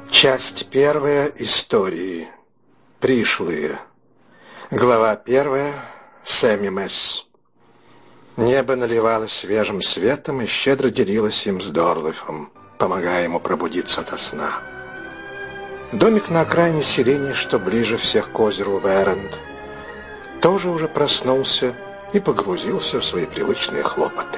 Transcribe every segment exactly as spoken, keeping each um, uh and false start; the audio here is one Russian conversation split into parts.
Часть первая истории. Пришлые. Глава первая. Сэмми-Месс. Небо наливалось свежим светом и щедро делилось им с Дорлифом, помогая ему пробудиться ото сна. Домик на окраине селения, что ближе всех к озеру Веренд, тоже уже проснулся и погрузился в свои привычные хлопоты.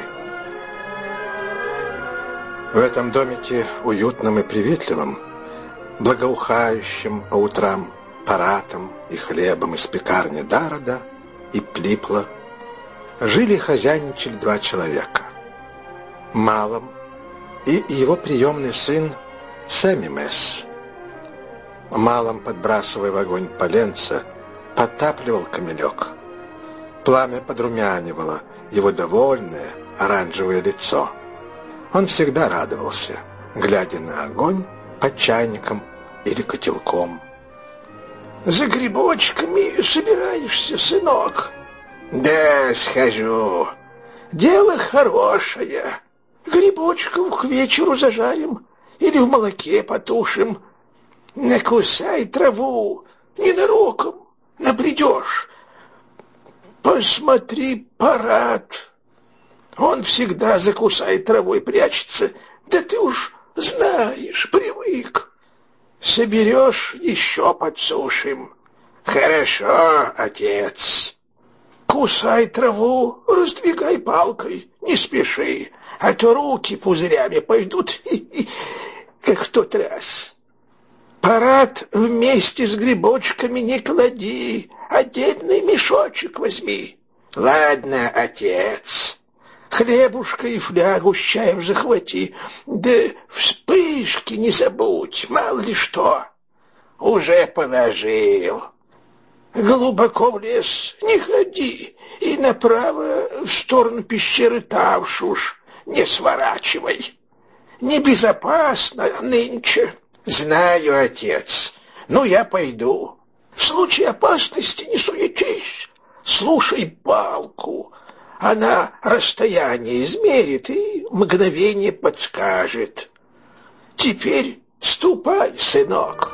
В этом домике, уютном и приветливом, благоухающим по утрам паратом и хлебом из пекарни Дарода и Плипла, жили и хозяйничали два человека. Малом и его приемный сын Сэмми-Месс. Малом, подбрасывая в огонь поленца, подтапливал камелек. Пламя подрумянивало его довольное оранжевое лицо. Он всегда радовался, глядя на огонь под чайником или котелком. «За грибочками собираешься, сынок?» «Да, схожу. Дело хорошее. Грибочков к вечеру зажарим или в молоке потушим. Накусай траву, ненароком набредешь. Посмотри, парад. Он всегда за кусай травой прячется. Да ты уж знаешь, привык. Соберешь, еще подсушим». «Хорошо, отец». «Кусай траву, раздвигай палкой, не спеши, а то руки пузырями пойдут, как в тот раз. Парад вместе с грибочками не клади, отдельный мешочек возьми». «Ладно, отец». «Хлебушка и флягу с чаем захвати, да вспышки не забудь, мало ли что». «Уже положил». «Глубоко в лес не ходи и направо в сторону пещеры Тавшуш не сворачивай. Небезопасно нынче». «Знаю, отец. Ну, я пойду». «В случае опасности не суетись, слушай палку. Она расстояние измерит и мгновение подскажет. Теперь ступай, сынок».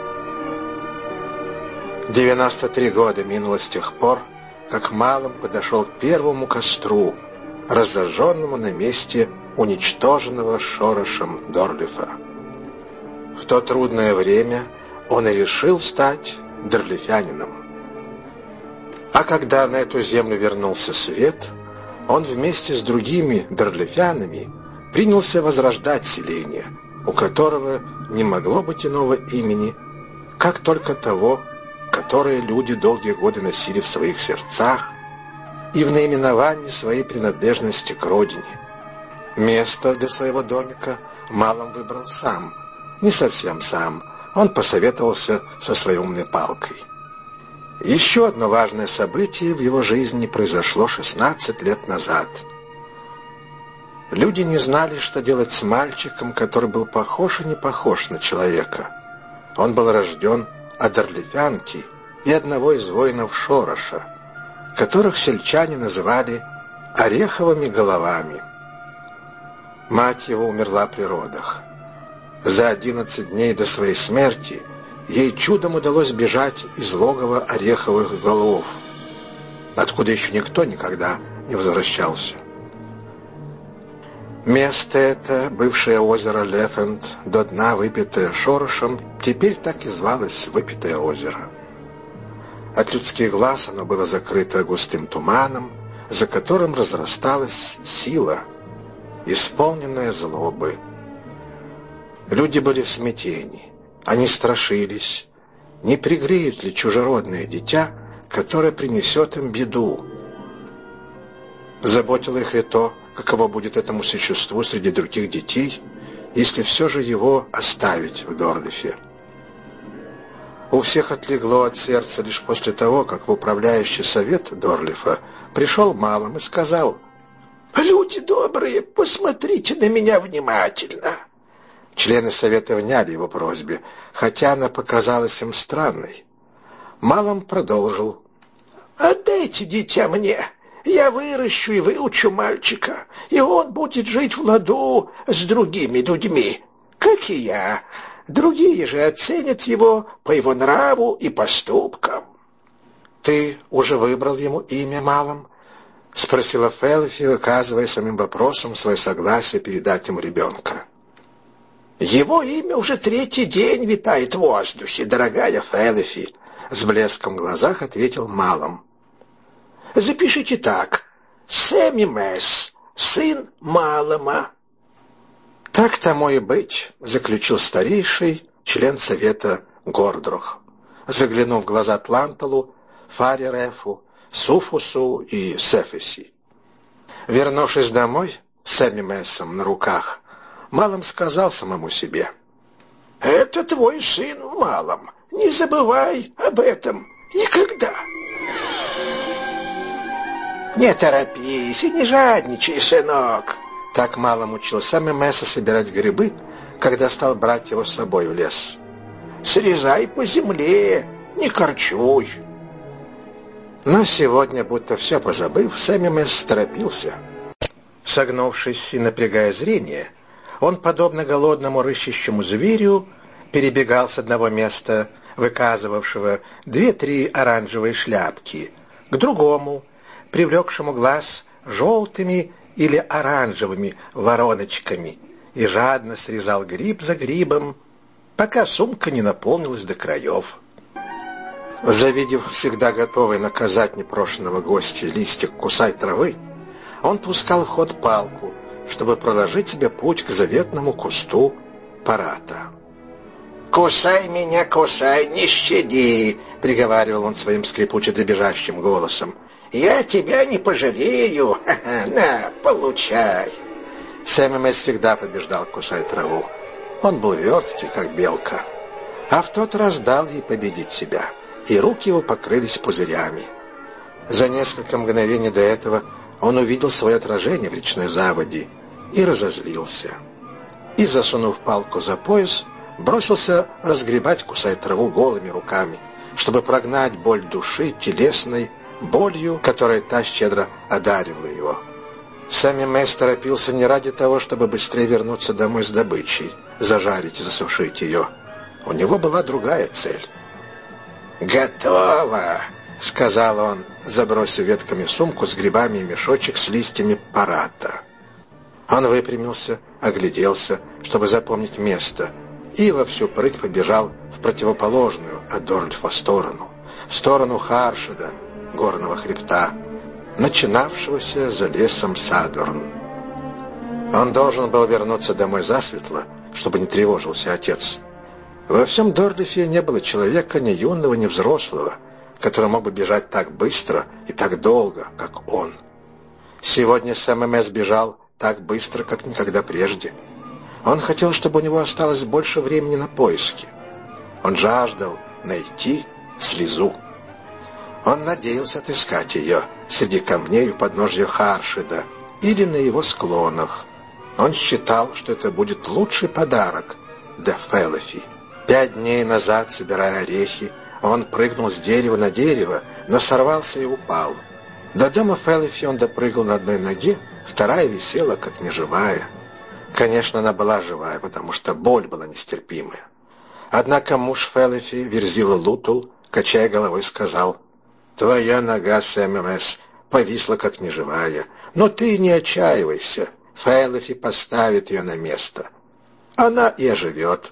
Девяносто три года минуло с тех пор, как Малом подошел к первому костру, разожженному на месте уничтоженного шорошем Дорлифа. В то трудное время он и решил стать дорлифянином. А когда на эту землю вернулся свет, он вместе с другими дорлифянами принялся возрождать селение, у которого не могло быть иного имени, как только того, которое люди долгие годы носили в своих сердцах и в наименовании своей принадлежности к родине. Место для своего домика Малом выбрал сам, не совсем сам, он посоветовался со своей умной палкой. Еще одно важное событие в его жизни произошло шестнадцать лет назад. Люди не знали, что делать с мальчиком, который был похож и не похож на человека. Он был рожден от дорлифянки и одного из воинов Шороша, которых сельчане называли ореховыми головами. Мать его умерла при родах. За одиннадцать дней до своей смерти ей чудом удалось бежать из логова ореховых голов, откуда еще никто никогда не возвращался. Место это, бывшее озеро Лефент, до дна выпитое Шорошем, теперь так и звалось Выпитое озеро. От людских глаз оно было закрыто густым туманом, за которым разрасталась сила, исполненная злобы. Люди были в смятении. Они страшились, не пригреют ли чужеродное дитя, которое принесет им беду. Заботило их и то, каково будет этому существу среди других детей, если все же его оставить в Дорлифе. У всех отлегло от сердца лишь после того, как в управляющий совет Дорлифа пришел Малом и сказал: «Люди добрые, посмотрите на меня внимательно». Члены совета вняли его просьбе, хотя она показалась им странной. Малом продолжил: «Отдайте дитя мне, я выращу и выучу мальчика, и он будет жить в ладу с другими людьми, как и я. другие же оценят его по его нраву и поступкам. «Ты уже выбрал ему имя, Малом?» — спросила Фелфи, выказывая самим вопросом свое согласие передать ему ребенка. «Его имя уже третий день витает в воздухе, дорогая Фелфи», — с блеском в глазах ответил Малом. «Запишите так: Сэмми Месс, сын Малома». «Так тому и быть», — заключил старейший член совета Гордрох, заглянув в глаза Тланталу, Фаререфу, Суфусу и Сефеси. Вернувшись домой с Сэмми Мессом на руках, Малом сказал самому себе: «Это твой сын, Малом, не забывай об этом никогда». «Не торопись и не жадничай, сынок». Так Малом учил Сэмми Месса собирать грибы, когда стал брать его с собой в лес. «Срезай по земле, не корчуй». Но сегодня, будто все позабыв, Сэмми Месс торопился. Согнувшись и напрягая зрение, он, подобно голодному рыщущему зверю, перебегал с одного места, выказывавшего две-три оранжевые шляпки, к другому, привлекшему глаз желтыми или оранжевыми вороночками, и жадно срезал гриб за грибом, пока сумка не наполнилась до краев. Завидев всегда готовый наказать непрошенного гостя листик «Кусай травы», он пускал в ход палку, чтобы проложить себе путь к заветному кусту парата. «Кусай меня, кусай, не щади», — приговаривал он своим скрипуче-дребезжащим голосом. «Я тебя не пожалею. Ха-ха, на, получай». Сэмми Месс всегда побеждал «Кусай траву». Он был верткий, как белка. А в тот раз дал ей победить себя, и руки его покрылись пузырями. За несколько мгновений до этого он увидел свое отражение в речной заводе и разозлился. И, засунув палку за пояс, бросился разгребать «Кусай траву» голыми руками, чтобы прогнать боль души телесной болью, которая та щедро одаривала его. Сэмми Месс торопился не ради того, чтобы быстрее вернуться домой с добычей, зажарить и засушить ее. У него была другая цель. «Готово!» — сказал он, забросив ветками сумку с грибами и мешочек с листьями парата. Он выпрямился, огляделся, чтобы запомнить место, и во всю прыть побежал в противоположную от Дорльфа сторону, в сторону Харшеда, горного хребта, начинавшегося за лесом Садорн. Он должен был вернуться домой засветло, чтобы не тревожился отец. Во всем Дорлифе не было человека ни юного, ни взрослого, который мог бы бежать так быстро и так долго, как он. Сегодня Сэмми Месс бежал так быстро, как никогда прежде. Он хотел, чтобы у него осталось больше времени на поиски. Он жаждал найти слезу. Он надеялся отыскать ее среди камней у подножья Харшеда или на его склонах. Он считал, что это будет лучший подарок для Фелфи. Пять дней назад, собирая орехи, он прыгнул с дерева на дерево, но сорвался и упал. До дома Фелфи он допрыгал на одной ноге, вторая висела, как неживая. Конечно, она была живая, потому что боль была нестерпимая. Однако муж Фелфи, Верзила Лутул, качая головой, сказал: «Твоя нога, Сэмми Месс, повисла, как неживая, но ты не отчаивайся, Фелфи поставит ее на место. Она и оживет».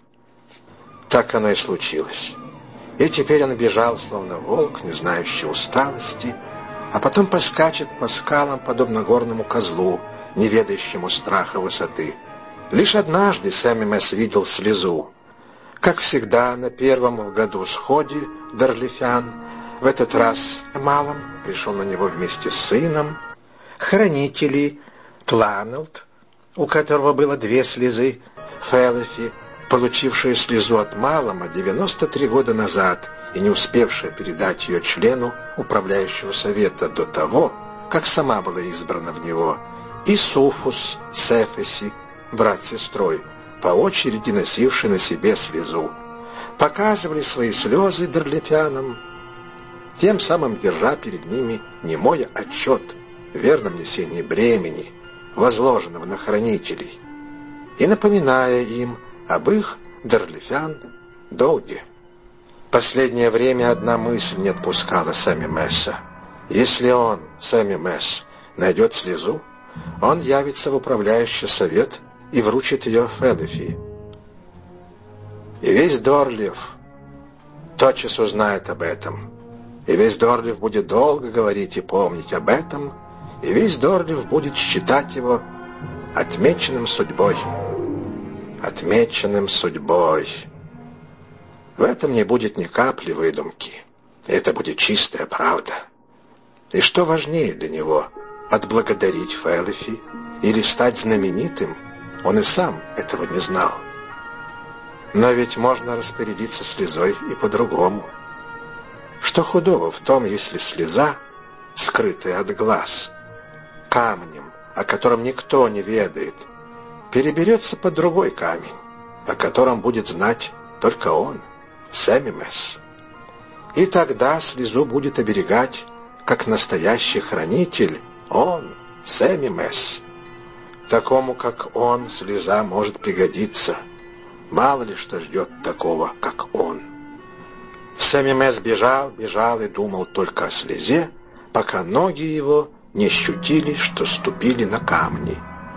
Так оно и случилось. И теперь он бежал, словно волк, не знающий усталости, а потом поскачет по скалам, подобно горному козлу, не ведающему страха высоты. Лишь однажды Сэмми Месс видел слезу. Как всегда, на первом в году сходе Дорлифян, в этот раз Малом пришел на него вместе с сыном. Хранители Тланелд, у которого было две слезы, Фелфи, получившая слезу от Малома девяносто три года назад и не успевшая передать ее члену управляющего совета до того, как сама была избрана в него, и Суфус Сефеси, брат с сестрой, по очереди носивший на себе слезу, показывали свои слезы дорлифянам, тем самым держа перед ними немой отчет в верном несении бремени, возложенного на хранителей, и напоминая им об их дорлифян долги. Последнее время одна мысль не отпускала Сэмми Месса. Если он, Сэмми Месс, найдет слезу, он явится в управляющий совет и вручит ее Фэлэфи. И весь Дорлиф тотчас узнает об этом. И весь Дорлиф будет долго говорить и помнить об этом, и весь Дорлиф будет считать его отмеченным судьбой. Отмеченным судьбой. В этом не будет ни капли выдумки. Это будет чистая правда. И что важнее для него, отблагодарить Фэлэфи или стать знаменитым, он и сам этого не знал. Но ведь можно распорядиться слезой и по-другому. Что худого в том, если слеза, скрытая от глаз, камнем, о котором никто не ведает, переберется под другой камень, о котором будет знать только он, Сэмми Месс. И тогда слезу будет оберегать, как настоящий хранитель, он, Сэмми Месс. Такому, как он, слеза может пригодиться. Мало ли что ждет такого, как он. Сэмми Месс бежал, бежал и думал только о слезе, пока ноги его не ощутили, что ступили на камни.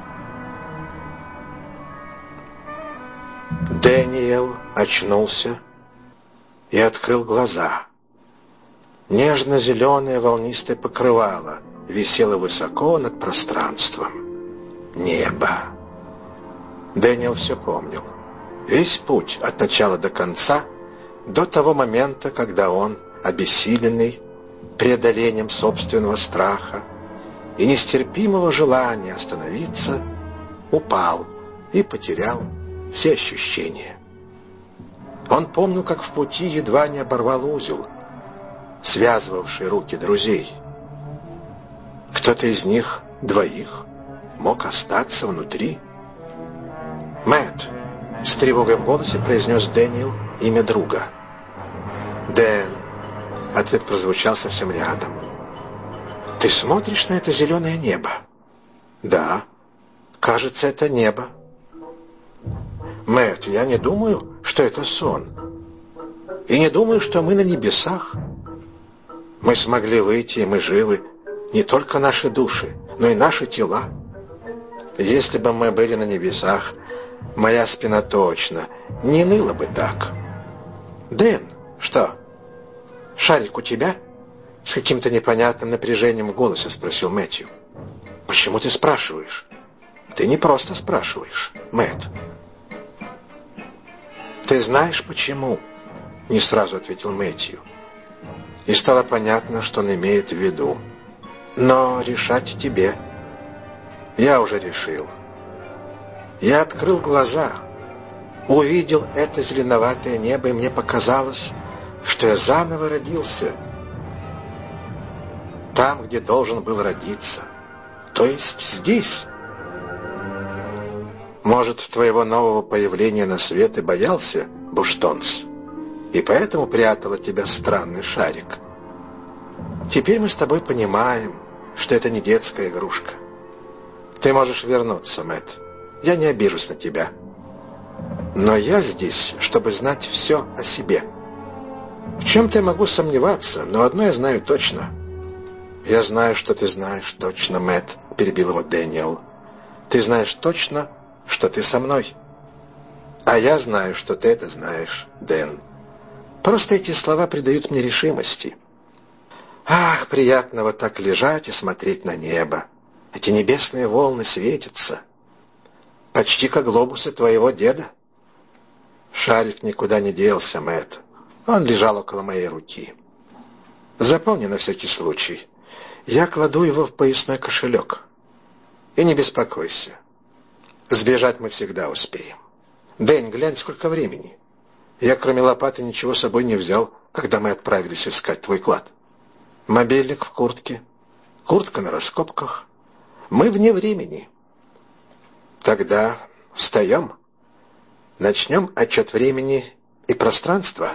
Дэниел очнулся и открыл глаза. Нежно-зеленое волнистое покрывало висело высоко над пространством. Небо. Дэниел все помнил. Весь путь от начала до конца, до того момента, когда он, обессиленный преодолением собственного страха и нестерпимого желания остановиться, упал и потерял все ощущения. Он помнил, как в пути едва не оборвал узел, связывавший руки друзей. Кто-то из них, двоих, мог остаться внутри. «Мэтт!» — с тревогой в голосе произнес Дэниел имя друга. «Дэн!» — ответ прозвучал совсем рядом. «Ты смотришь на это зеленое небо?» «Да, кажется, это небо». «Мэтт, я не думаю, что это сон. И не думаю, что мы на небесах. Мы смогли выйти, и мы живы. Не только наши души, но и наши тела. Если бы мы были на небесах, моя спина точно не ныла бы так». «Дэн, что? Шарик у тебя?» С каким-то непонятным напряжением в голосе спросил Мэтью. «Почему ты спрашиваешь?» «Ты не просто спрашиваешь, Мэтт». «Ты знаешь, почему?» — не сразу ответил Мэтью. И стало понятно, что он имеет в виду. «Но решать тебе. Я уже решил. Я открыл глаза, увидел это зеленоватое небо, и мне показалось, что я заново родился. Там, где должен был родиться. То есть здесь. Может, твоего нового появления на свет и боялся Буштонс, и поэтому прятал от тебя странный шарик. Теперь мы с тобой понимаем, что это не детская игрушка. Ты можешь вернуться, Мэтт. Я не обижусь на тебя. Но я здесь, чтобы знать все о себе. В чем-то я могу сомневаться, но одно я знаю точно». «Я знаю, что ты знаешь точно, Мэтт», — перебил его Дэниел. «Ты знаешь точно, что ты со мной. А я знаю, что ты это знаешь, Дэн. Просто эти слова придают мне решимости. Ах, приятно вот так лежать и смотреть на небо. Эти небесные волны светятся. Почти как глобусы твоего деда». Шарик никуда не делся, Мэтт. Он лежал около моей руки. Запомни на всякий случай. Я кладу его в поясной кошелек. И не беспокойся. Сбежать мы всегда успеем. Дэнь, глянь, сколько времени. Я, кроме лопаты, ничего с собой не взял, когда мы отправились искать твой клад. Мобильник в куртке, куртка на раскопках. Мы вне времени. Тогда встаем, начнем отчет времени и пространства.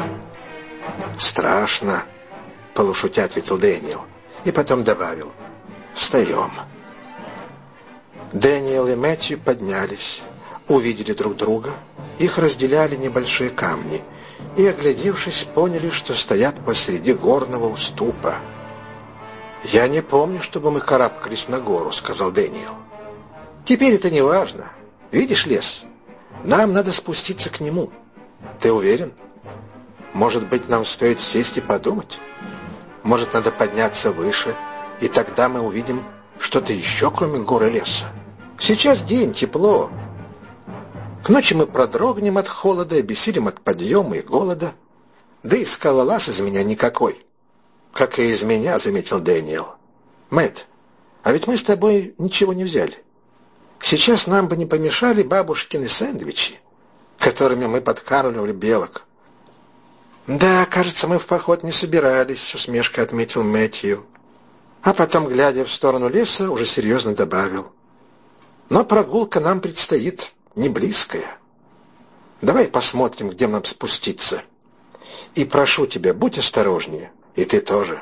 Страшно, полушутя ответил Дэниел, и потом добавил: встаем. Дэниел и Мэтью поднялись, увидели друг друга Их разделяли небольшие камни, и, оглядевшись, поняли, что стоят посреди горного уступа. «Я не помню, чтобы мы карабкались на гору», — сказал Дэниел. «Теперь это не важно. Видишь лес? Нам надо спуститься к нему. Ты уверен? Может быть, нам стоит сесть и подумать? Может, надо подняться выше, и тогда мы увидим что-то еще, кроме горы леса. Сейчас день, тепло. К ночи мы продрогнем от холода, обессилим от подъема и голода. Да и скалолаз из меня никакой». «Как и из меня», — заметил Дэниел. «Мэтт, а ведь мы с тобой ничего не взяли. Сейчас нам бы не помешали бабушкины сэндвичи, которыми мы подкармливали белок». «Да, кажется, мы в поход не собирались», — с усмешкой отметил Мэтью. А потом, глядя в сторону леса, уже серьезно добавил: «Но прогулка нам предстоит не близкая. Давай посмотрим, где нам спуститься. И прошу тебя, будь осторожнее, и ты тоже».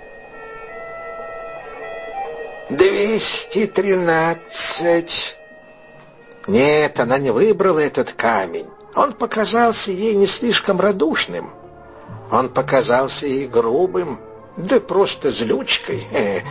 «Двести тринадцать». Нет, она не выбрала этот камень. Он показался ей не слишком радушным. Он показался ей грубым, да просто злючкой.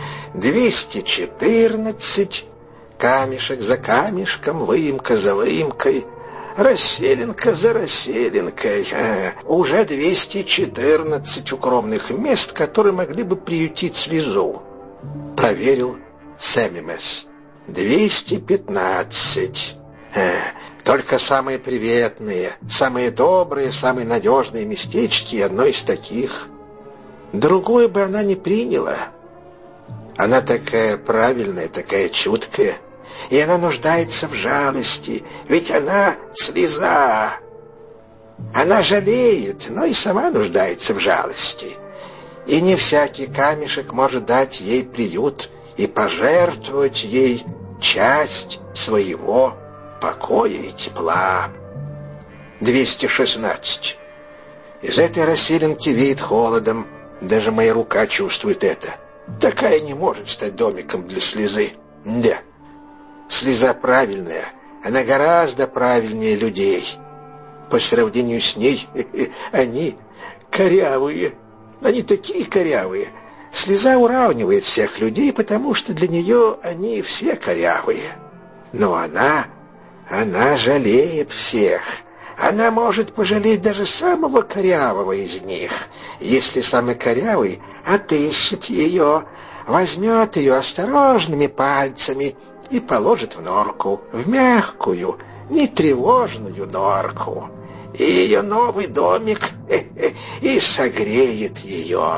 двести четырнадцать. Камешек за камешком, выемка за выемкой, расселинка за расселинкой. А, уже двести четырнадцать укромных мест, которые могли бы приютить слезу. Проверил Сэмми-Месс. двести пятнадцать. А, только самые приветные, самые добрые, самые надежные местечки, и одно из таких. Другое бы она не приняла. Она такая правильная, такая чуткая. И она нуждается в жалости, ведь она слеза. Она жалеет, но и сама нуждается в жалости. И не всякий камешек может дать ей приют и пожертвовать ей часть своего покоя и тепла. двести шестнадцать. Из этой расселинки веет холодом, даже моя рука чувствует это. Такая не может стать домиком для слезы. Да. Слеза правильная, она гораздо правильнее людей. По сравнению с ней они корявые. Они такие корявые. Слеза уравнивает всех людей, потому что для нее они все корявые. Но она, она жалеет всех. Она может пожалеть даже самого корявого из них, если самый корявый отыщет ее, возьмет ее осторожными пальцами и положит в норку, в мягкую, нетревожную норку. И ее новый домик и согреет ее.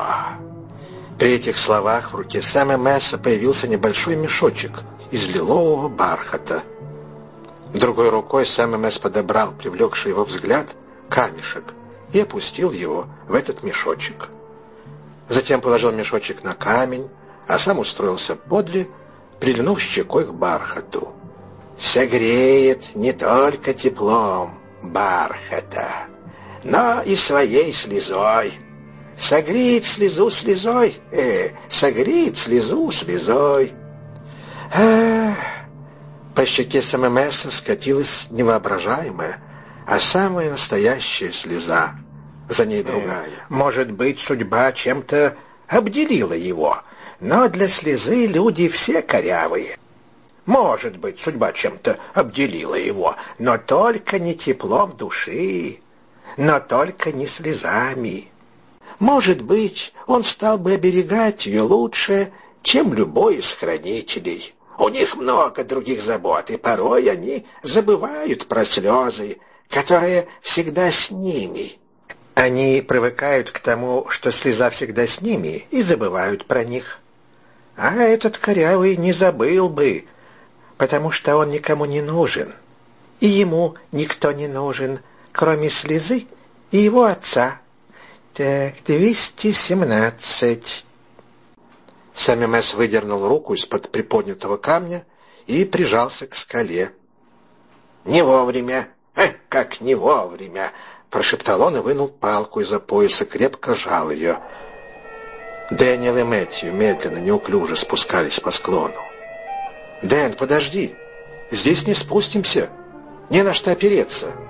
При этих словах в руке Сэмми-Месса появился небольшой мешочек из лилового бархата. Другой рукой Сэмми-Месс подобрал привлекший его взгляд камешек и опустил его в этот мешочек. Затем положил мешочек на камень, а сам устроился подле, прильнув щекой к бархату. Согреет не только теплом бархата, но и своей слезой. Согреет слезу слезой, э, согреет слезу слезой. Эх, по щеке Сэмми-Месса скатилась невоображаемая, а самая настоящая слеза. За ней другая. Может быть, судьба чем-то обделила его, но для слезы люди все корявые. Может быть, судьба чем-то обделила его, но только не теплом души, но только не слезами. Может быть, он стал бы оберегать ее лучше, чем любой из хранителей. У них много других забот, и порой они забывают про слезы, которые всегда с ними. Они привыкают к тому, что слеза всегда с ними, и забывают про них. А этот корявый не забыл бы, потому что он никому не нужен. И ему никто не нужен, кроме слезы и его отца. Так, двести семнадцать. Сэмми-Месс выдернул руку из-под приподнятого камня и прижался к скале. «Не вовремя! Э, как не вовремя!» — прошептал он и вынул палку из-за пояса, крепко сжал ее. Дэниел и Мэтью медленно, неуклюже спускались по склону. «Дэн, подожди! Здесь не спустимся! Не на что опереться!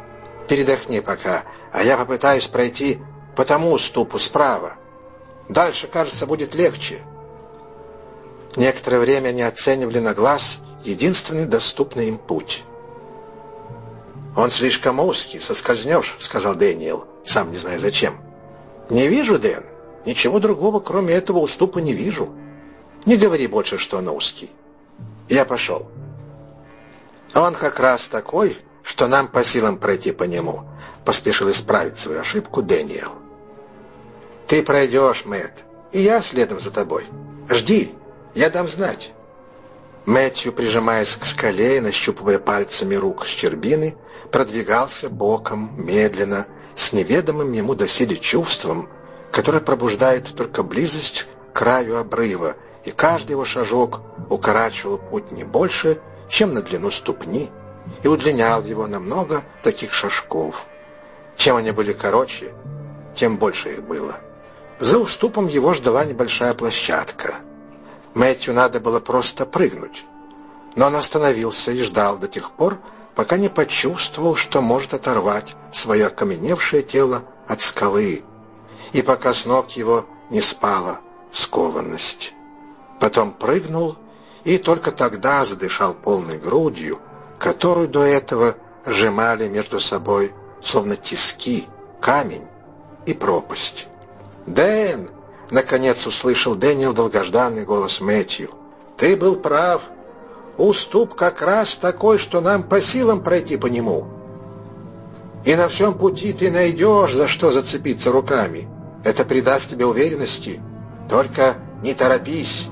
Передохни пока, а я попытаюсь пройти по тому уступу справа. Дальше, кажется, будет легче». Некоторое время они оценивали на глаз единственный доступный им путь. «Он слишком узкий, соскользнешь», — сказал Дэниел, сам не зная зачем. «Не вижу, Дэн. Ничего другого, кроме этого уступа, не вижу. Не говори больше, что он узкий. Я пошел». «Он как раз такой, что нам по силам пройти по нему», — поспешил исправить свою ошибку Дэниел. «Ты пройдешь, Мэтт, и я следом за тобой. Жди, я дам знать». Мэтью, прижимаясь к скале и нащупывая пальцами рук щербины, продвигался боком, медленно, с неведомым ему доселе чувством, которое пробуждает только близость к краю обрыва, и каждый его шажок укорачивал путь не больше, чем на длину ступни, и удлинял его на много таких шажков. Чем они были короче, тем больше их было. За уступом его ждала небольшая площадка. Мэтью надо было просто прыгнуть, но он остановился и ждал до тех пор, пока не почувствовал, что может оторвать свое окаменевшее тело от скалы, и пока с ног его не спала скованность. Потом прыгнул и только тогда задышал полной грудью, которую до этого сжимали между собой, словно тиски, камень и пропасть. «Дэн!» — наконец услышал Дэниел долгожданный голос Мэтью. «Ты был прав. Уступ как раз такой, что нам по силам пройти по нему. И на всем пути ты найдешь, за что зацепиться руками. Это придаст тебе уверенности. Только не торопись».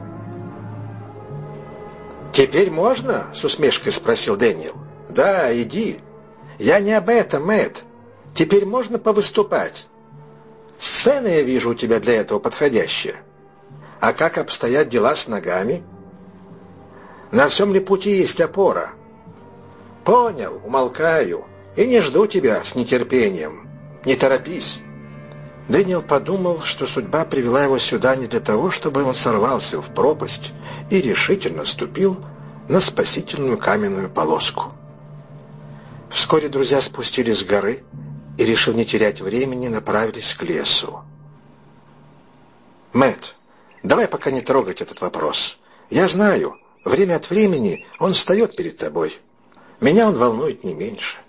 «Теперь можно?» — с усмешкой спросил Дэниел. «Да, иди. Я не об этом, Мэтт. Теперь можно повыступать. Сцена, я вижу, у тебя для этого подходящая. А как обстоят дела с ногами? На всем ли пути есть опора?» «Понял, умолкаю, и не жду тебя с нетерпением. Не торопись». Дэниел подумал, что судьба привела его сюда не для того, чтобы он сорвался в пропасть и решительно ступил на спасительную каменную полоску. Вскоре друзья спустились с горы и, решив не терять времени, направились к лесу. «Мэтт, давай пока не трогать этот вопрос. Я знаю, время от времени он встает перед тобой. Меня он волнует не меньше.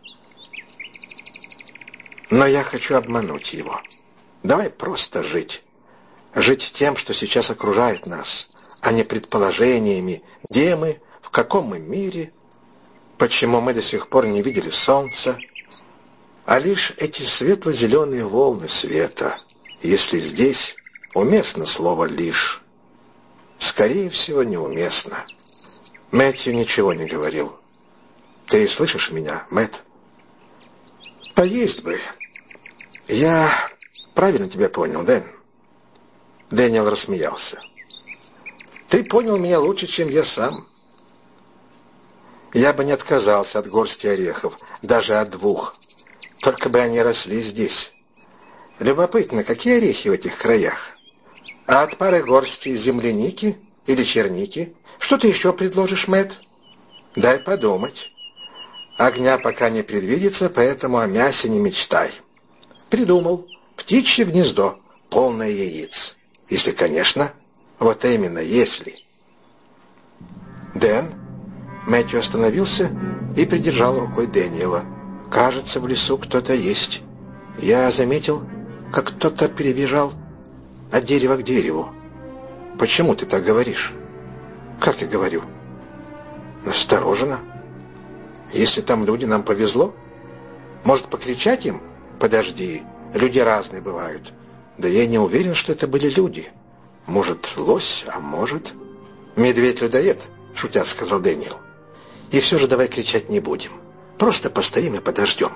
Но я хочу обмануть его. Давай просто жить. Жить тем, что сейчас окружает нас, а не предположениями, где мы, в каком мы мире, почему мы до сих пор не видели солнца, а лишь эти светло-зеленые волны света, если здесь уместно слово «лишь». Скорее всего, неуместно. Мэтью ничего не говорил. «Ты слышишь меня, Мэтт?» «Поесть бы. Я правильно тебя понял, Дэн?» Дэниел рассмеялся. «Ты понял меня лучше, чем я сам. Я бы не отказался от горсти орехов, даже от двух, только бы они росли здесь. Любопытно, какие орехи в этих краях? А от пары горсти земляники или черники? Что ты еще предложишь, Мэтт? Дай подумать. Огня пока не предвидится, поэтому о мясе не мечтай. Придумал. Птичье гнездо, полное яиц. Если, конечно, вот именно, если. Дэн?» Мэтью остановился и придержал рукой Дэниела. «Кажется, в лесу кто-то есть. Я заметил, как кто-то перебежал от дерева к дереву. Почему ты так говоришь?» «Как я говорю?» «Настороженно. Если там люди, нам повезло. Может, покричать им? Подожди, люди разные бывают. Да я не уверен, что это были люди. Может, лось, а может...» «Медведь-людоед», — шутя сказал Дэниел. «И все же давай кричать не будем. Просто постоим и подождем».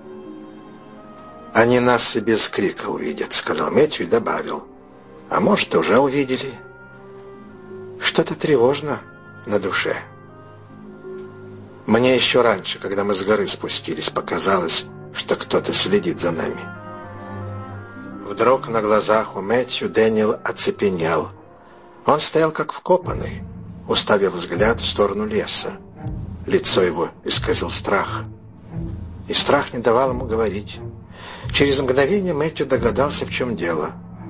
«Они нас и без крика увидят», — сказал Мэтью и добавил. «А может, уже увидели. Что-то тревожно на душе». Мне еще раньше, когда мы с горы спустились, показалось, что кто-то следит за нами. Вдруг на глазах у Мэтью Дэниел оцепенел. Он стоял как вкопанный, уставив взгляд в сторону леса. Лицо его исказил страх. и страх не давал ему говорить. Через мгновение Мэтью догадался, в чем дело.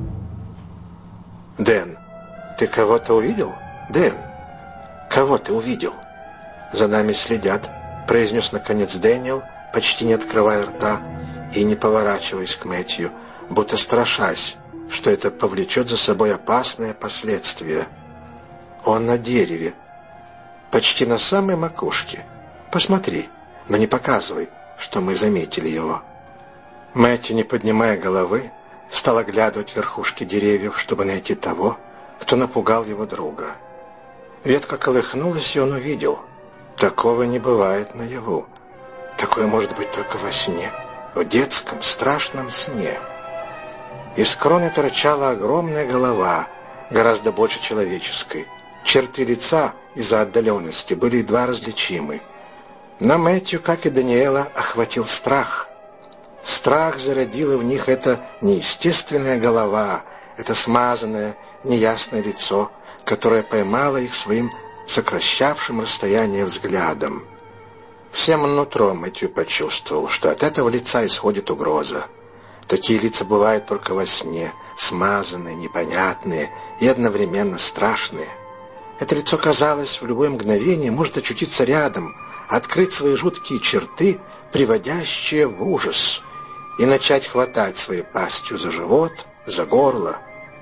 «Дэн, ты кого-то увидел? Дэн, кого ты увидел?» «За нами следят», — произнес наконец Дэниел, почти не открывая рта и не поворачиваясь к Мэтью, будто страшась, что это повлечет за собой опасные последствия. «Он на дереве, почти на самой макушке. Посмотри, но не показывай, что мы заметили его». Мэтью, не поднимая головы, стал оглядывать верхушки деревьев, чтобы найти того, кто напугал его друга. Ветка колыхнулась, и он увидел. Такого не бывает наяву. Такое может быть только во сне, в детском страшном сне. Из кроны торчала огромная голова, гораздо больше человеческой. Черты лица из-за отдаленности были едва различимы. Но Мэтью, как и Даниэла, охватил страх. Страх зародила в них эта неестественная голова, это смазанное, неясное лицо, которое поймало их своим сокращавшим расстояние взглядом. Всем нутром Мэтью почувствовал, что от этого лица исходит угроза. Такие лица бывают только во сне, смазанные, непонятные и одновременно страшные. Это лицо, казалось, в любое мгновение может очутиться рядом, открыть свои жуткие черты, приводящие в ужас, и начать хватать своей пастью за живот, за горло.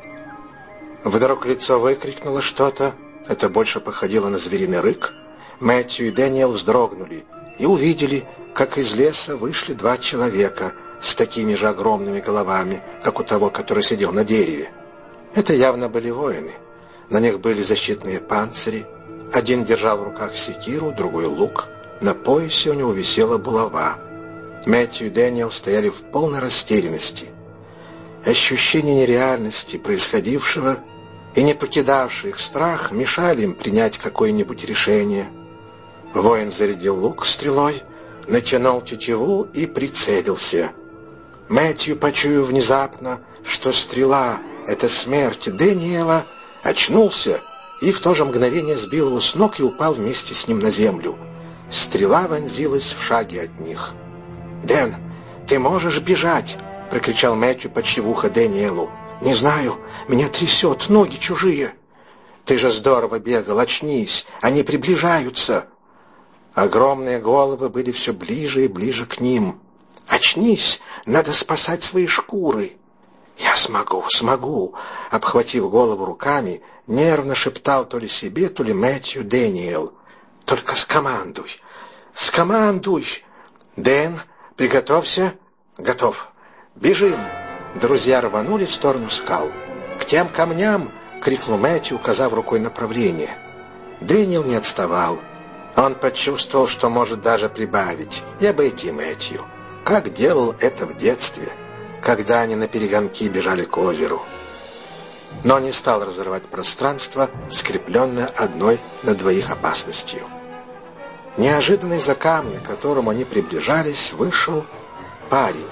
Вдруг лицо выкрикнуло что-то, это больше походило на звериный рык. Мэтью и Дэниел вздрогнули и увидели, как из леса вышли два человека с такими же огромными головами, как у того, который сидел на дереве. Это явно были воины. На них были защитные панцири. Один держал в руках секиру, другой лук. На поясе у него висела булава. Мэтью и Дэниел стояли в полной растерянности. Ощущение нереальности происходившего и не покидавший их страх мешали им принять какое-нибудь решение. Воин зарядил лук стрелой, натянул тетиву и прицелился. Мэтью, почуяв внезапно, что стрела — это смерть Дэниела, очнулся и в то же мгновение сбил его с ног и упал вместе с ним на землю. Стрела вонзилась в шаге от них. «Дэн, ты можешь бежать!» — прокричал Мэтью почти в ухо Дэниелу. «Не знаю, меня трясет, ноги чужие». «Ты же здорово бегал, очнись, они приближаются!» Огромные головы были все ближе и ближе к ним. «Очнись, надо спасать свои шкуры!» «Я смогу, смогу!» — обхватив голову руками, нервно шептал то ли себе, то ли Мэтью Дэниел. «Только скомандуй! Скомандуй!» «Дэн, приготовься!» «Готов! Бежим!» Друзья рванули в сторону скал. «К тем камням!» — крикнул Мэтью, указав рукой направление. Дэниел не отставал. Он почувствовал, что может даже прибавить и обойти Мэтью, как делал это в детстве, когда они наперегонки бежали к озеру. Но не стал разрывать пространство, скрепленное одной на двоих опасностью. Неожиданно из-за камня, к которому они приближались, вышел парень.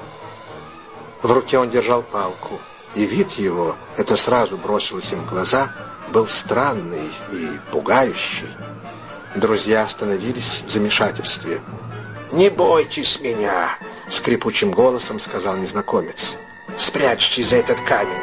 В руке он держал палку, и вид его, это сразу бросилось им в глаза, был странный и пугающий. Друзья остановились в замешательстве. «Не бойтесь меня!» — скрипучим голосом сказал незнакомец. «Спрячьтесь за этот камень!»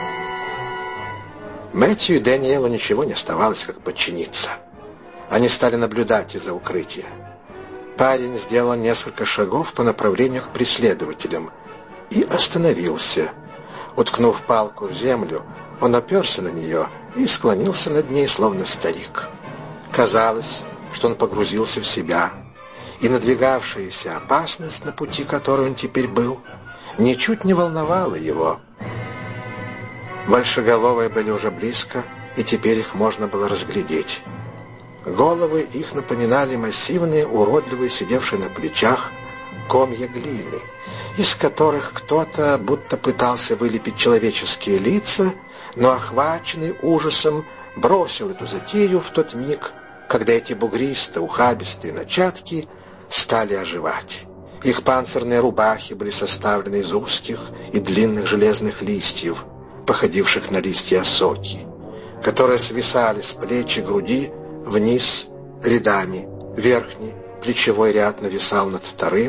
Мэтью и Дэниелу ничего не оставалось, как подчиниться. Они стали наблюдать из-за укрытия. Парень сделал несколько шагов по направлению к преследователям и остановился. Уткнув палку в землю, он оперся на нее и склонился над ней, словно старик. Казалось, что он погрузился в себя, и надвигавшаяся опасность, на пути которой он теперь был, ничуть не волновала его. Большеголовые были уже близко, и теперь их можно было разглядеть. Головы их напоминали массивные, уродливые, сидевшие на плечах, комья глины, из которых кто-то будто пытался вылепить человеческие лица, но, охваченный ужасом, бросил эту затею в тот миг, когда эти бугристые, ухабистые начатки стали оживать. Их панцирные рубахи были составлены из узких и длинных железных листьев, походивших на листья осоки, которые свисали с плеч и груди вниз рядами. Верхний плечевой ряд нависал над вторым,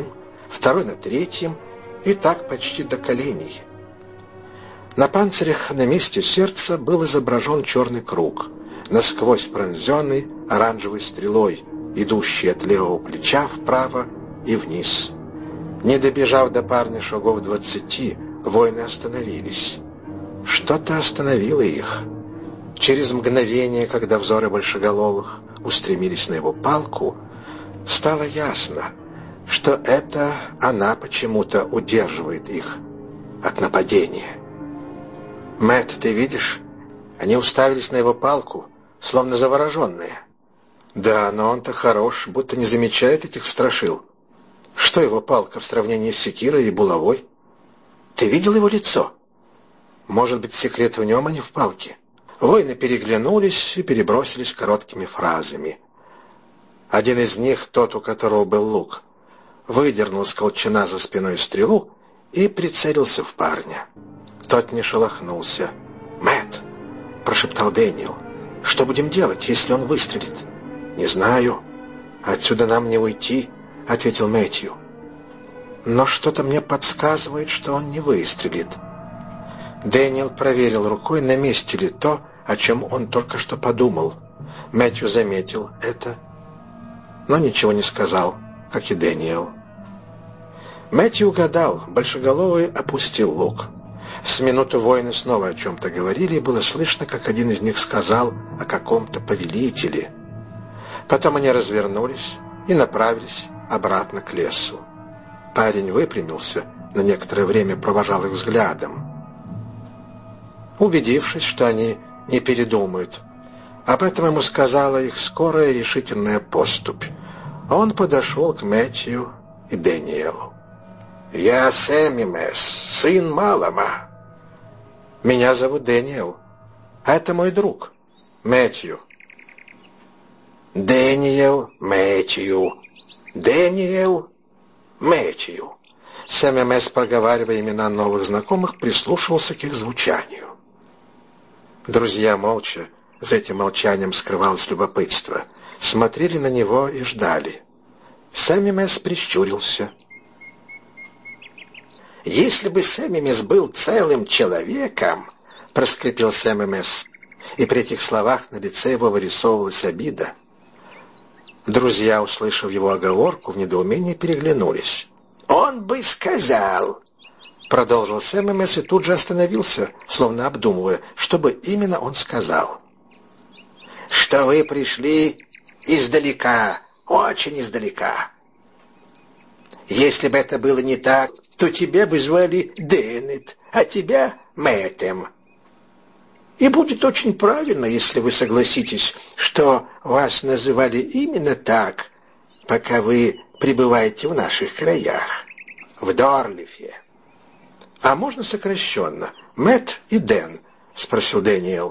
второй на третьем, и так почти до коленей. На панцирях на месте сердца был изображен черный круг, насквозь пронзенный оранжевой стрелой, идущий от левого плеча вправо и вниз. Не добежав до парня шагов двадцати, воины остановились. Что-то остановило их. Через мгновение, когда взоры большеголовых устремились на его палку, стало ясно, что это она почему-то удерживает их от нападения. «Мэтт, ты видишь? Они уставились на его палку, словно завороженные». «Да, но он-то хорош, будто не замечает этих страшил. Что его палка в сравнении с секирой и булавой? Ты видел его лицо? Может быть, секрет в нем, а не в палке?» Воины переглянулись и перебросились короткими фразами. Один из них, тот, у которого был лук, выдернул с колчана за спиной стрелу и прицелился в парня. Тот не шелохнулся. «Мэтт», — прошептал Дэниел, — «что будем делать, если он выстрелит?» «Не знаю. Отсюда нам не уйти», — ответил Мэтью. «Но что-то мне подсказывает, что он не выстрелит». Дэниел проверил рукой, на месте ли то, о чем он только что подумал. Мэтью заметил это, но ничего не сказал, как и Дэниел. Мэтью угадал, большеголовый опустил лук. С минуты воины снова о чем-то говорили, и было слышно, как один из них сказал о каком-то повелителе. Потом они развернулись и направились обратно к лесу. Парень выпрямился, на некоторое время провожал их взглядом. Убедившись, что они не передумают, об этом ему сказала их скорая решительная поступь. Он подошел к Мэтью и Дэниелу. «Я Сэмми-Мэс, сын Малама». «Меня зовут Дэниел. А это мой друг, Мэтью». «Дэниел, Мэтью. Дэниел, Мэтью». Сэмми-Мэс, проговаривая имена новых знакомых, прислушивался к их звучанию. Друзья молча, за этим молчанием скрывалось любопытство, смотрели на него и ждали. Сэмми-Мэс прищурился. «Если бы Сэмми-Мэс был целым человеком», — проскрипел Сэмми-Мэс, и при этих словах на лице его вырисовывалась обида. Друзья, услышав его оговорку, в недоумении переглянулись. «Он бы сказал», — продолжил Сэмми-Мэс и тут же остановился, словно обдумывая, что бы именно он сказал. «Что вы пришли издалека, очень издалека. Если бы это было не так, то тебя бы звали Деннет, а тебя Мэттем. И будет очень правильно, если вы согласитесь, что вас называли именно так, пока вы пребываете в наших краях, в Дорлифе». «А можно сокращенно? Мэтт и Дэн?» — спросил Дэниел.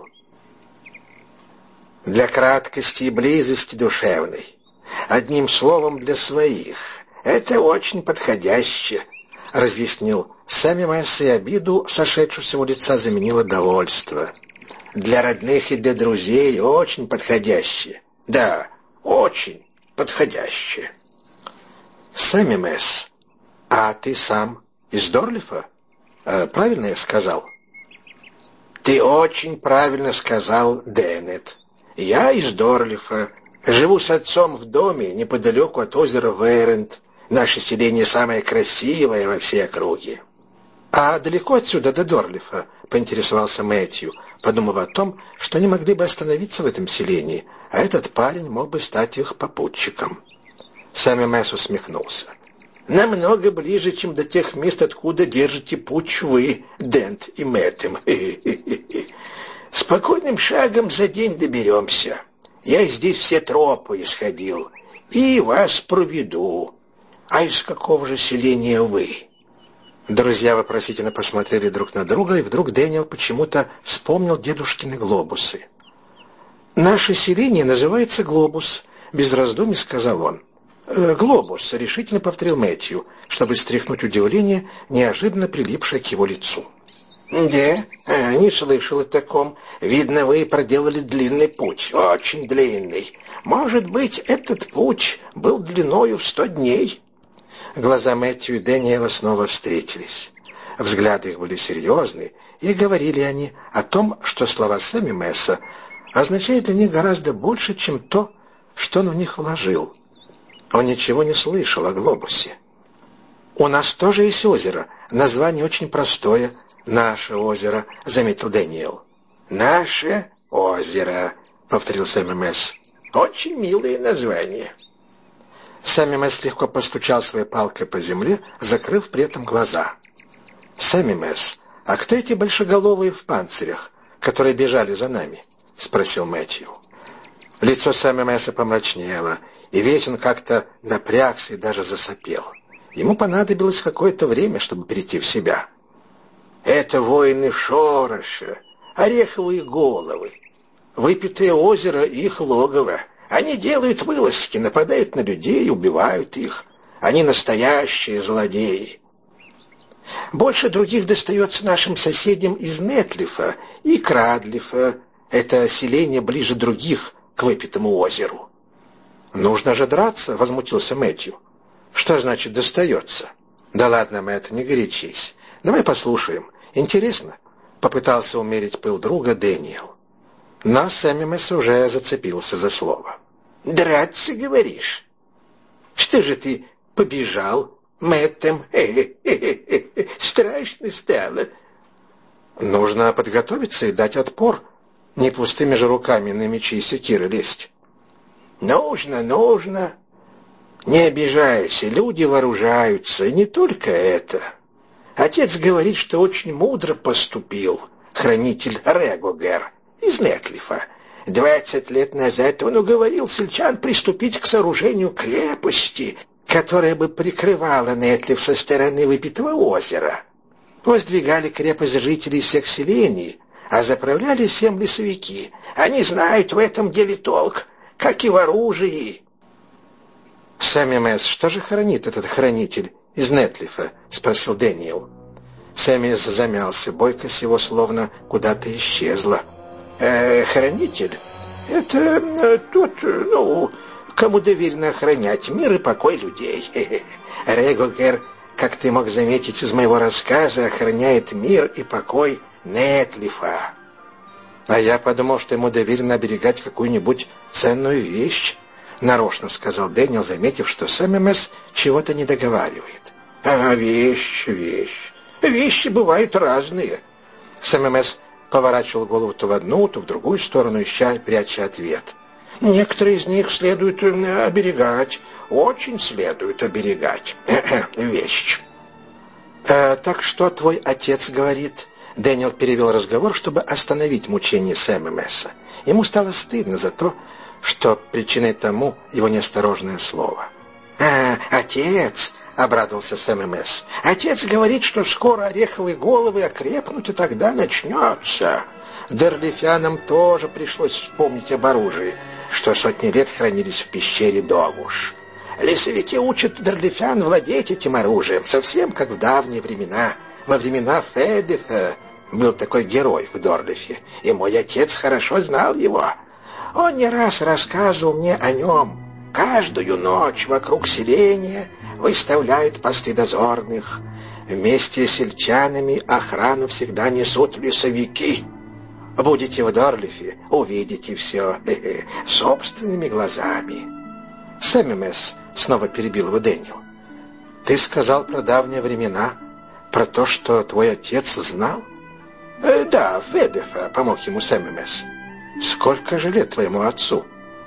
«Для краткости и близости душевной. Одним словом, для своих. Это очень подходяще», — разъяснил Сэмми-Мэс, и обиду, сошедшую с его лица, заменило довольство. «Для родных и для друзей очень подходяще. Да, очень подходяще». «Сэмми-Мэс, а ты сам из Дорлифа? Э, правильно я сказал?» «Ты очень правильно сказал, Деннет. Я из Дорлифа. Живу с отцом в доме неподалеку от озера Вейрент. Наше селение самое красивое во всей округе». «А далеко отсюда до Дорлифа?» — поинтересовался Мэтью, подумав о том, что они могли бы остановиться в этом селении, а этот парень мог бы стать их попутчиком. Сэмми-Мэс усмехнулся. «Намного ближе, чем до тех мест, откуда держите путь вы, Дент и Мэттем. Спокойным шагом за день доберемся. Я здесь все тропы исходил и вас проведу. А из какого же селения вы?» Друзья вопросительно посмотрели друг на друга, и вдруг Дэниел почему-то вспомнил дедушкины глобусы. «Наше селение называется Глобус», — без раздумий сказал он. «Э, «Глобус», — решительно повторил Мэтью, чтобы стряхнуть удивление, неожиданно прилипшее к его лицу. «Да, а, не слышал о таком. Видно, вы проделали длинный путь, очень длинный. Может быть, этот путь был длиною в сто дней». Глаза Мэтью и Дэниела снова встретились. Взгляды их были серьезны, и говорили они о том, что слова Сэмми Месса означают для них гораздо больше, чем то, что он в них вложил. Он ничего не слышал о глобусе. «У нас тоже есть озеро. Название очень простое. Наше озеро», — заметил Дэниел. «Наше озеро», — повторил Сэмми Месс. «Очень милое название». Сэмми Месс легко постучал своей палкой по земле, закрыв при этом глаза. «Сэмми Месс, а кто эти большеголовые в панцирях, которые бежали за нами?» — спросил Мэтью. Лицо Сэмми Месса помрачнело, и весь он как-то напрягся и даже засопел. Ему понадобилось какое-то время, чтобы прийти в себя. «Это воины Шороша, ореховые головы. Выпитое озеро — их логово. Они делают вылазки, нападают на людей, убивают их. Они настоящие злодеи. Больше других достается нашим соседям из Нетлифа и Крадлифа. Это селение ближе других к выпитому озеру». «Нужно же драться», — возмутился Мэтью. «Что значит «достается»?» «Да ладно, Мэтт, не горячись. Давай послушаем. Интересно?» — попытался умерить пыл друга Дэниел. Но Сэмми Месс уже зацепился за слово. «Драться, говоришь? Что же ты побежал, Мэттом? Хе-хе-хе-хе. Страшно стало». «Нужно подготовиться и дать отпор. Не пустыми же руками на мечи и секиры лезть». «Нужно, нужно. Не обижайся, люди вооружаются, и не только это. Отец говорит, что очень мудро поступил хранитель Регогер из Нетлифа. Двадцать лет назад он уговорил сельчан приступить к сооружению крепости, которая бы прикрывала Нетлиф со стороны выпитого озера. Воздвигали крепость жителей всех селений, а заправляли всем лесовики. Они знают в этом деле толк, как и в оружии». «Сэмми Месс, что же хранит этот хранитель из Нетлифа?» — спросил Дэниел. Сэмми замялся, бойкость его словно куда-то исчезла. «Э, хранитель? Это э, тот, ну, кому доверено охранять мир и покой людей. Регогер, как ты мог заметить из моего рассказа, охраняет мир и покой Нетлифа». «А я подумал, что ему доверено оберегать какую-нибудь ценную вещь», — нарочно сказал Дэниел, заметив, что Сэмми Месс чего-то не договаривает. «А, вещь, вещь. Вещи бывают разные». Сэмми Месс поворачивал голову то в одну, то в другую сторону, ища, пряча ответ. «Некоторые из них следует оберегать, очень следует оберегать. Вещь». «А, так что твой отец говорит?» Дэниел перевел разговор, чтобы остановить мучение Сэмми Месса. Ему стало стыдно за то, что причиной тому его неосторожное слово. «А, отец!» — обрадовался Сэмми Месс. «Отец говорит, что скоро ореховые головы окрепнут, и тогда начнется. Дерлифянам тоже пришлось вспомнить об оружии, что сотни лет хранились в пещере Догуш. Лесовики учат дерлифян владеть этим оружием, совсем как в давние времена. Во времена Федефа был такой герой в Дорлифе, и мой отец хорошо знал его. Он не раз рассказывал мне о нем. Каждую ночь вокруг селения выставляют посты дозорных. Вместе с сельчанами охрану всегда несут лесовики. Будете в Дорлифе, увидите все хе-хе, собственными глазами». «Сэмми Месс», — снова перебил его Дэниел, — «ты сказал про давние времена, про то, что твой отец знал?» э, «Да, Федефа», — помог ему Сэмми Месс. «Сколько же лет твоему отцу?»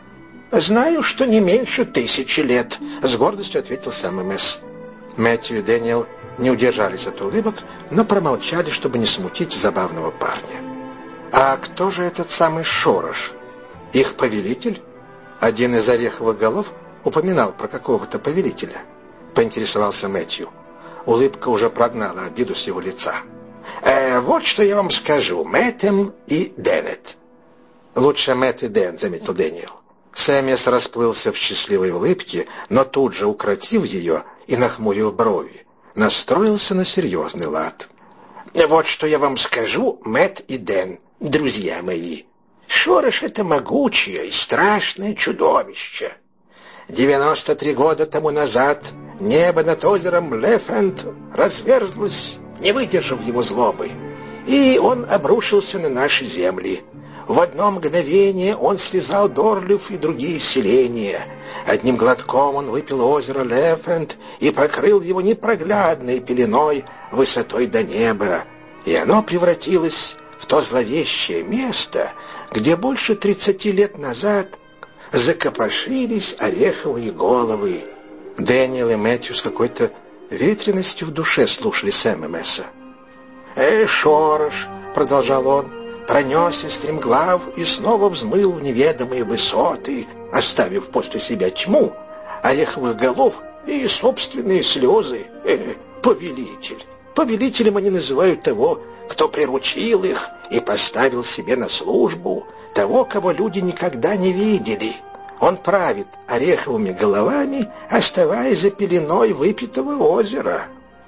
«Знаю, что не меньше тысячи лет», — с гордостью ответил Сэмми Месс. Мэтью и Дэниел не удержались от улыбок, но промолчали, чтобы не смутить забавного парня. «А кто же этот самый Шорош? Их повелитель?» Один из ореховых голов упоминал про какого-то повелителя. Поинтересовался Мэтью. Улыбка уже прогнала обиду с его лица. «Э, вот что я вам скажу. Мэттем и Деннет». «Лучше Мэтт и Дэн», — заметил Дэниел. Сэммис расплылся в счастливой улыбке, но тут же, укротив ее и нахмурив брови, настроился на серьезный лад. «Вот что я вам скажу, Мэтт и Дэн, друзья мои. Шорош — это могучее и страшное чудовище. Девяносто три года тому назад небо над озером Лефент разверзлось, не выдержав его злобы, и он обрушился на наши земли. В одно мгновение он слезал Дорлиф и другие селения. Одним глотком он выпил озеро Лефент и покрыл его непроглядной пеленой высотой до неба, и оно превратилось в то зловещее место, где больше тридцати лет назад закопошились ореховые головы. Дэниел и Мэтью с какой-то ветреностью в душе слушали Сэма Месса. «Э, шорош!» — продолжал он, пронесся стремглав и снова взмыл в неведомые высоты, оставив после себя тьму ореховых голов и собственные слезы. Э, повелитель! Повелителем они называют того, кто приручил их и поставил себе на службу, того, кого люди никогда не видели. Он правит ореховыми головами, оставаясь за пеленой выпитого озера.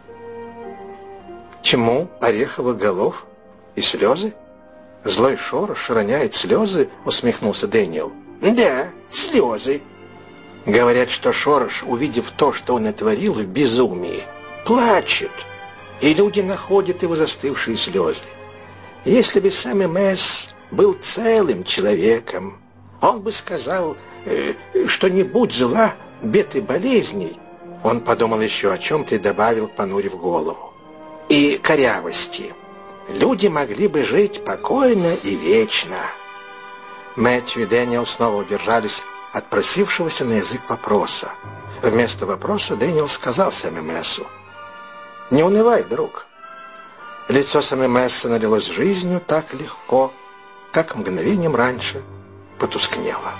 Чему ореховых голов и слезы? Злой шорош роняет слезы, усмехнулся Дэниел. Да, слезы. Говорят, что шорош, увидев то, что он натворил в безумии, плачет, и люди находят его застывшие слезы. Если бы Сэм Месс был целым человеком, он бы сказал, э, что не будь зла, бед и болезней. Он подумал еще о чем-то и добавил, понурив голову. И корявости. Люди могли бы жить покойно и вечно. Мэтью и Дэниел снова удержались от просившегося на язык вопроса. Вместо вопроса Дэниел сказал Сэму Мессу: «Не унывай, друг». Лицо Сэма Месса налилось жизнью так легко, как мгновением раньше потускнело.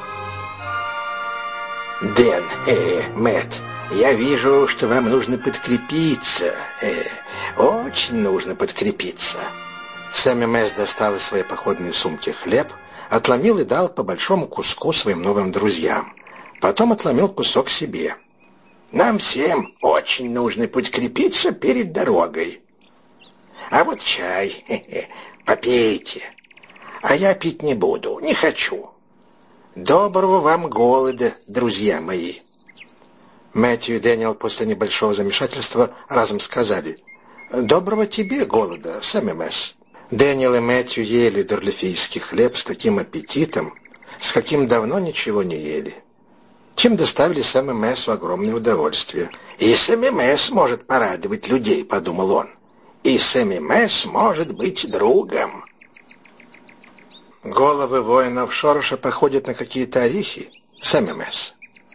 «Дэн, э, Мэтт, я вижу, что вам нужно подкрепиться. Э, очень нужно подкрепиться». Сэм Месс достал из своей походной сумки хлеб, отломил и дал по большому куску своим новым друзьям. Потом отломил кусок себе. «Нам всем очень нужно подкрепиться перед дорогой. А вот чай, хе-хе, попейте. А я пить не буду, не хочу. Доброго вам голода, друзья мои». Мэтью и Дэниел после небольшого замешательства разом сказали: «Доброго тебе голода, Сэм Месс». Дэниел и Мэтью ели дорлифийский хлеб с таким аппетитом, с каким давно ничего не ели, чем доставили Сэму Мессу огромное удовольствие. «И Сэм Месс может порадовать людей», — подумал он. «И Сэм Месс может быть другом». Головы воинов шороша походят на какие-то орехи, Сэм Месс.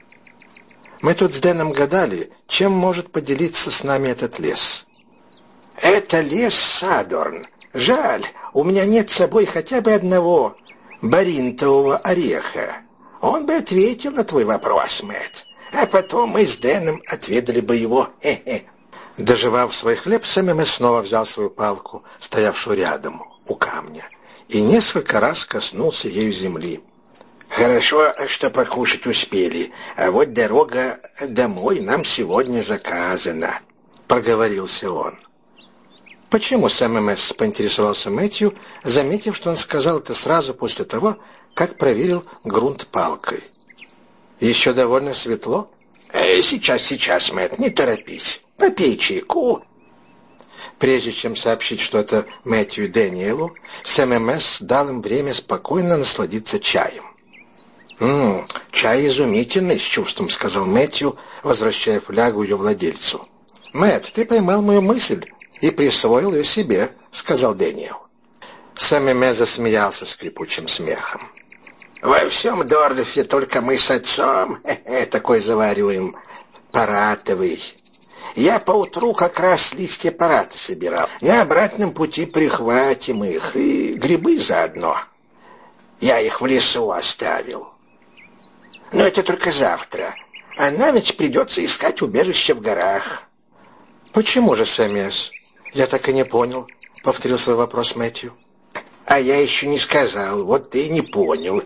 Мы тут с Дэном гадали, чем может поделиться с нами этот лес. «Это лес Садорн. Жаль, у меня нет с собой хотя бы одного баринтового ореха. Он бы ответил на твой вопрос, Мэтт, а потом мы с Дэном отведали бы его. Хе-хе». Доживав свой хлеб, Сэм Месс снова взял свою палку, стоявшую рядом, у камня, и несколько раз коснулся ею земли. «Хорошо, что покушать успели, а вот дорога домой нам сегодня заказана», — проговорился он. «Почему, Сэм Месс?» — поинтересовался Мэтью, заметив, что он сказал это сразу после того, как проверил грунт палкой. «Еще довольно светло?» э, «Сейчас, сейчас, Мэтт, не торопись. Попей чайку». Прежде чем сообщить что-то Мэтью и Дэниелу, Сэм Месс дал им время спокойно насладиться чаем. «М-м, чай изумительный, с чувством», — сказал Мэтью, возвращая флягу ее владельцу. «Мэтт, ты поймал мою мысль и присвоил ее себе», — сказал Дэниел. Сэм Месс засмеялся скрипучим смехом. «Во всем Дорлифе только мы с отцом хе-хе, такой завариваем, паратовый. Я поутру как раз листья парата собирал. На обратном пути прихватим их, и грибы заодно. Я их в лесу оставил. Но это только завтра, а на ночь придется искать убежище в горах». «Почему же, Сэм Месс? Я так и не понял», — повторил свой вопрос Мэтью. «А я еще не сказал, вот ты и не понял.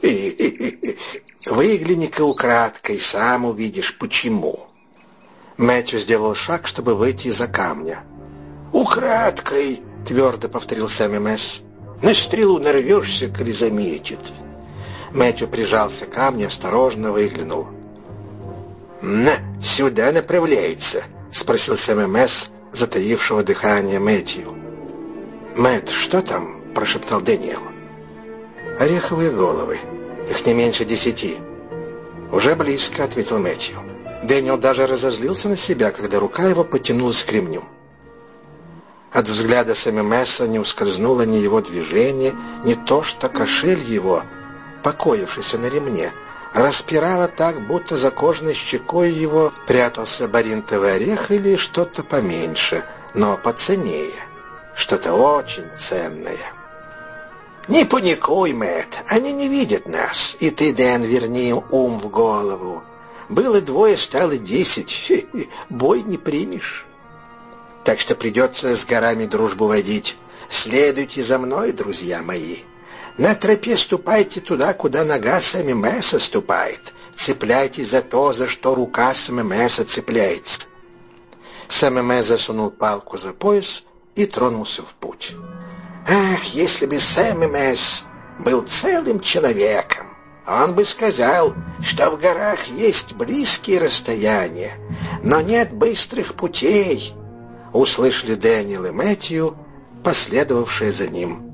Выгляни-ка украдкой, сам увидишь, почему». Мэтью сделал шаг, чтобы выйти из-за камня. «Украдкой», — твердо повторил Сэм Месс. «На стрелу нарвешься, коли заметит». Мэтью прижался к камню, осторожно выглянул. «На, сюда направляются», — спросил Сэм МС, затаившего дыхание Мэтью. «Мэтт, что там?» — прошептал Дэниел. «Ореховые головы. Их не меньше десяти». «Уже близко», — ответил Мэтью. Дэниел даже разозлился на себя, когда рука его потянулась к ремню. От взгляда Сэма Месса не ускользнуло ни его движение, ни то, что кошель его, покоившийся на ремне, распирало так, будто за кожаной щекой его прятался баринтовый орех или что-то поменьше, но поценнее, что-то очень ценное. «Не паникуй, Мэтт, они не видят нас, и ты, Дэн, верни им ум в голову. Было двое, стало десять, бой не примешь. Так что придется с горами дружбу водить. Следуйте за мной, друзья мои. На тропе ступайте туда, куда нога Сэма Месса ступает. Цепляйтесь за то, за что рука Сэма Месса цепляется». Сэм Месс засунул палку за пояс и тронулся в путь. Ах, если бы Сэм Месс был целым человеком, он бы сказал, что в горах есть близкие расстояния, но нет быстрых путей, услышали Дэниел и Мэтью, последовавшие за ним